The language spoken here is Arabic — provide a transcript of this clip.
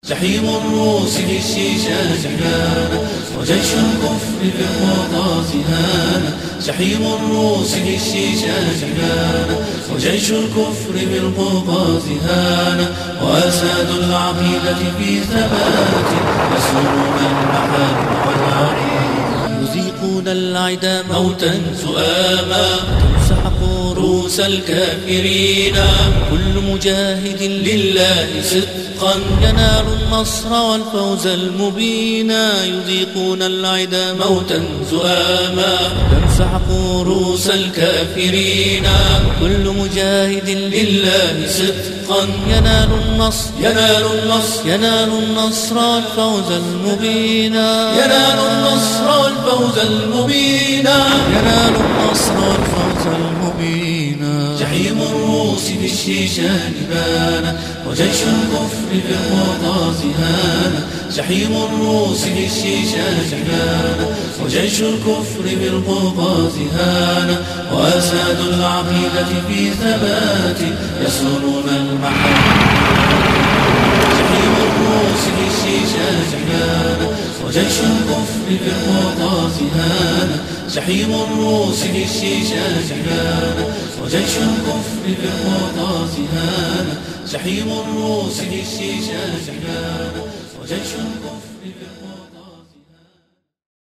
جحيم الروس للشيشان هان، وجيش الكفر بالقطاس هان. جحيم الروس للشيشان هان، وجيش الكفر بالقطاس هان. وأساد العقيدة في ثبات، يسرون المحارم والعرين، يذيقون العدا موتا سؤاما، تمسحق رؤوس الكافرين. كل مجاهد لله صدقا ينال النصر والفوز المبينا، يذيقون العدا موتا سؤاما، تمسحق رؤوس الكافرين. كل مجاهد لله صدقا ينال النصر ينال النصر والفوز المبينا، ينال النصر والفوز المبينا، ينال النصر والفوز المبينا. جحيم الروس بالشيشان بان، وجيش الكفر بالقطاس هان. جحيم الروس بالشيشان بان، وجيش الكفر بالقطاس هان. وأساد العقيدة في ثبات، يسرون المحارم. جحيم الروس بالشيشان بان، وجيش الكفر بالقطاس هان. جحيم الروس بالشيشان بان، وجيش الكفر بالقطاس هان. جحيم الروس بالشيشان بان، وجيش الكفر